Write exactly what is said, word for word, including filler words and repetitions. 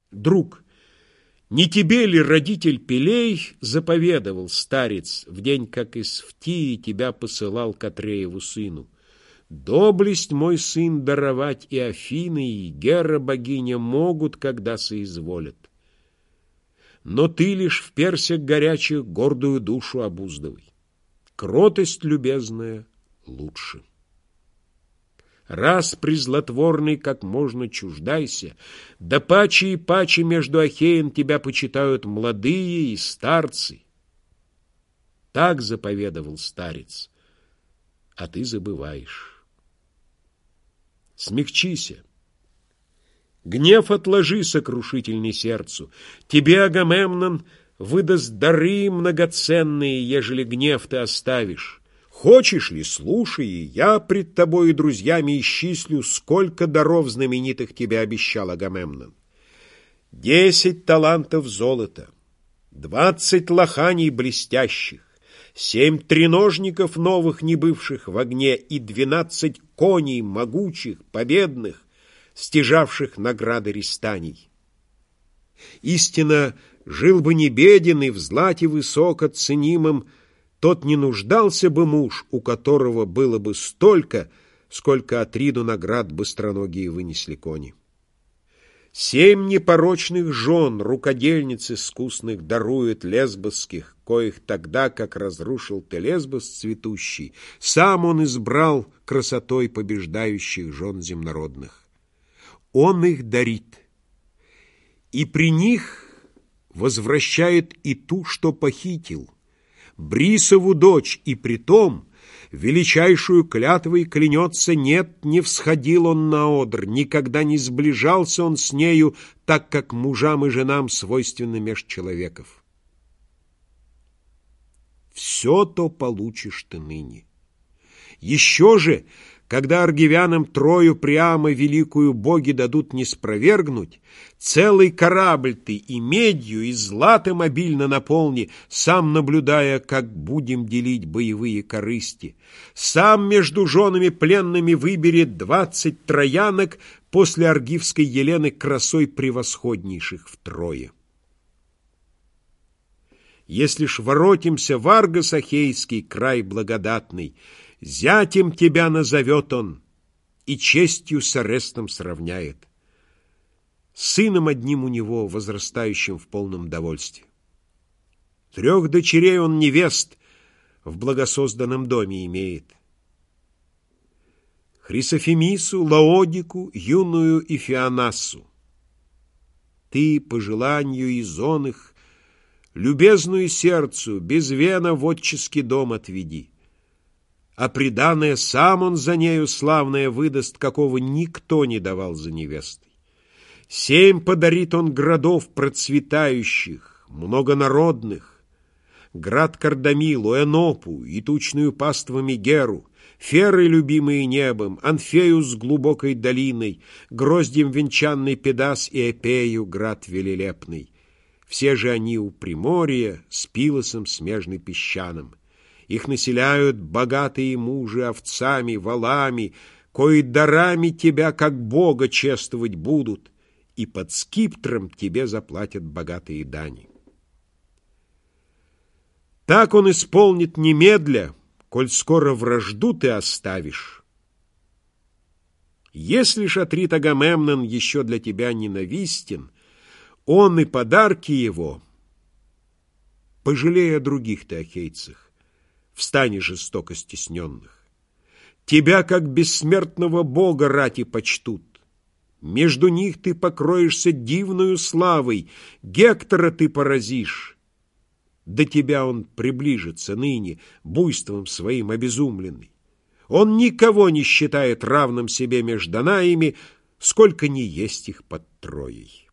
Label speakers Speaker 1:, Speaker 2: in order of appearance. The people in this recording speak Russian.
Speaker 1: Друг, не тебе ли родитель Пелей заповедовал, старец, в день, как из Фтии тебя посылал к Атрееву сыну? Доблесть, мой сын, даровать и Афины, и Гера богиня могут, когда соизволят. Но ты лишь в персях горячих гордую душу обуздывай. Кротость, любезная, лучше. Раз призлотворный как можно чуждайся, да паче и паче между Ахеен тебя почитают молодые и старцы. Так заповедовал старец, а ты забываешь. Смягчися. Гнев отложи, сокрушительный сердцу. Тебе, Агамемнон, выдаст дары многоценные, ежели гнев ты оставишь. Хочешь ли, слушай, и я пред тобой и друзьями исчислю, сколько даров знаменитых тебе обещал Агамемнон. Десять талантов золота, двадцать лоханий блестящих, семь треножников новых, не бывших в огне, и двенадцать коней могучих, победных, стяжавших награды ристаний. Истинно, жил бы не беден и в злате высоко ценимом, тот не нуждался бы муж, у которого было бы столько, сколько Атриду наград быстроногие вынесли кони. Семь непорочных жен рукодельниц искусных дарует лесбосских, коих тогда, как разрушил ты Лесбос цветущий, сам он избрал красотой побеждающих жен земнородных. Он их дарит, и при них возвращает и ту, что похитил, Брисову дочь, и притом величайшую клятвой клянется: нет, не всходил он на одр, никогда не сближался он с нею, так как мужам и женам свойственно меж человеков. Все то получишь ты ныне. Еще же, когда аргивянам Трою прямо великую боги дадут не спровергнуть, целый корабль ты и медью, и златом обильно наполни, сам наблюдая, как будем делить боевые корысти. Сам между женами пленными выбери двадцать троянок после аргивской Елены красой превосходнейших втрое. Если ж воротимся в Аргос Ахейский, край благодатный, зятем тебя назовет он и честью с Орестом сравняет. Сыном одним у него, возрастающим в полном довольстве. Трех дочерей он невест в благосозданном доме имеет. Хрисофемису, Лаодику, юную и Феонассу. Ты, по желанию изон их, любезную сердцу, без вена в отческий дом отведи. А приданое сам он за нею славное выдаст, какого никто не давал за невестой. Семь подарит он городов процветающих, многонародных, град Кардамилу, Энопу и тучную паствами Геру, Феры, любимые небом, Анфею с глубокой долиной, гроздьем венчанный Педас и Эпею, град велелепный. Все же они у Приморья, с Пилосом смежный песчаным. Их населяют богатые мужи овцами, волами, кои дарами тебя, как Бога, чествовать будут, и под скиптром тебе заплатят богатые дани. Так он исполнит немедля, коль скоро вражду ты оставишь. Если ж Атрит Агамемнон еще для тебя ненавистен, он и подарки его, пожалей о других ты ахейцах, встань жестоко стесненных. Тебя, как бессмертного бога, рати почтут. Между них ты покроешься дивною славой, Гектора ты поразишь. До тебя он приближится ныне, буйством своим обезумленный. Он никого не считает равным себе между Данаями, сколько ни есть их под Троей.